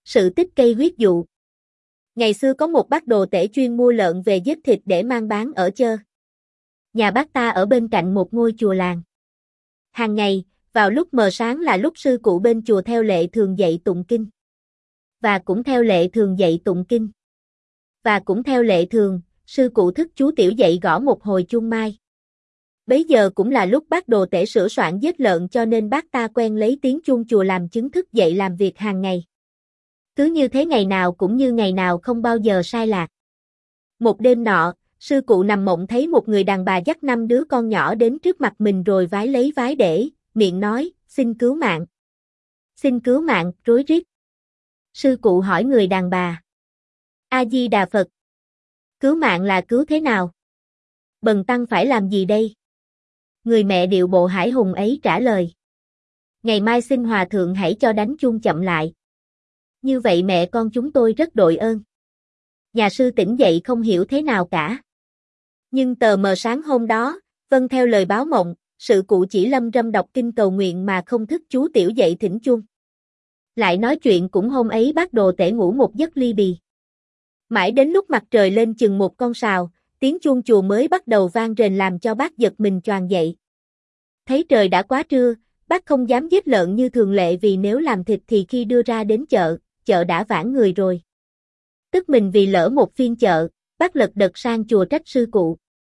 Sự tích cây huyết dụ. Ngày xưa có một bác đồ tể chuyên mua lợn về giết thịt để mang bán ở chợ. Nhà bác ta ở bên cạnh một ngôi chùa làng. Hàng ngày, vào lúc mờ sáng là lúc sư cụ bên chùa theo lệ thường dậy tụng kinh. Và cũng theo lệ thường, sư cụ thức chú tiểu dậy gõ một hồi chuông mai. Bấy giờ cũng là lúc bác đồ tể sửa soạn giết lợn cho nên bác ta quen lấy tiếng chuông chùa làm chứng thức dậy làm việc hàng ngày. Cứ như thế ngày nào cũng như ngày nào không bao giờ sai lạc. Một đêm nọ, sư cụ nằm mộng thấy một người đàn bà dắt 5 đứa con nhỏ đến trước mặt mình rồi vái để, miệng nói, xin cứu mạng. Xin cứu mạng, rối rít. Sư cụ hỏi người đàn bà. A Di Đà Phật. Cứu mạng là cứu thế nào? Bần tăng phải làm gì đây? Người mẹ điệu bộ hải hùng ấy trả lời. Ngày mai xin hòa thượng hãy cho đánh chuông chậm lại. Như vậy mẹ con chúng tôi rất đội ơn. Nhà sư tỉnh dậy không hiểu thế nào cả. Nhưng tờ mờ sáng hôm đó, vâng theo lời báo mộng, sư cụ chỉ lâm râm đọc kinh cầu nguyện mà không thức chú tiểu dậy thỉnh chuông. Lại nói chuyện cũng hôm ấy bác đồ tể ngủ một giấc ly bì. Mãi đến lúc mặt trời lên chừng một con sào, tiếng chuông chùa mới bắt đầu vang rền làm cho bác giật mình choàng dậy. Thấy trời đã quá trưa, bác không dám giết lợn như thường lệ vì nếu làm thịt thì khi đưa ra đến chợ đã vãn người rồi. Tức mình vì lỡ một phiên chợ, bác lật đật sang chùa trách sư cụ.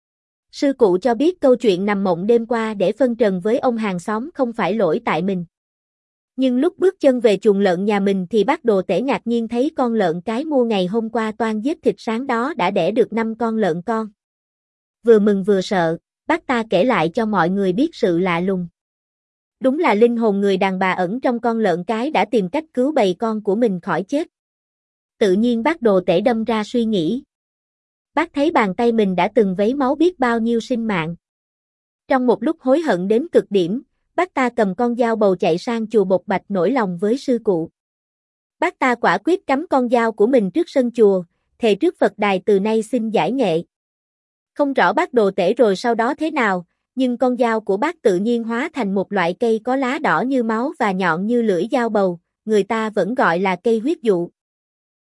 Sư cụ cho biết câu chuyện nằm mộng đêm qua để phân trần với ông hàng xóm không phải lỗi tại mình. Nhưng lúc bước chân về chuồng lợn nhà mình thì bác đồ tể ngạc nhiên thấy con lợn cái mua ngày hôm qua toan giết thịt sáng đó đã đẻ được 5 con lợn con. Vừa mừng vừa sợ, bác ta kể lại cho mọi người biết sự lạ lùng. Đúng là linh hồn người đàn bà ẩn trong con lợn cái đã tìm cách cứu bầy con của mình khỏi chết. Tự nhiên bác đồ tể đâm ra suy nghĩ. Bác thấy bàn tay mình đã từng vấy máu biết bao nhiêu sinh mạng. Trong một lúc hối hận đến cực điểm, bác ta cầm con dao bầu chạy sang chùa Bộc Bạch nổi lòng với sư cụ. Bác ta quả quyết cắm con dao của mình trước sân chùa, thề trước Phật đài từ nay xin giải nghệ. Không rõ bác đồ tể rồi sau đó thế nào, nhưng con dao của bác tự nhiên hóa thành một loại cây có lá đỏ như máu và nhọn như lưỡi dao bầu, người ta vẫn gọi là cây huyết dụ.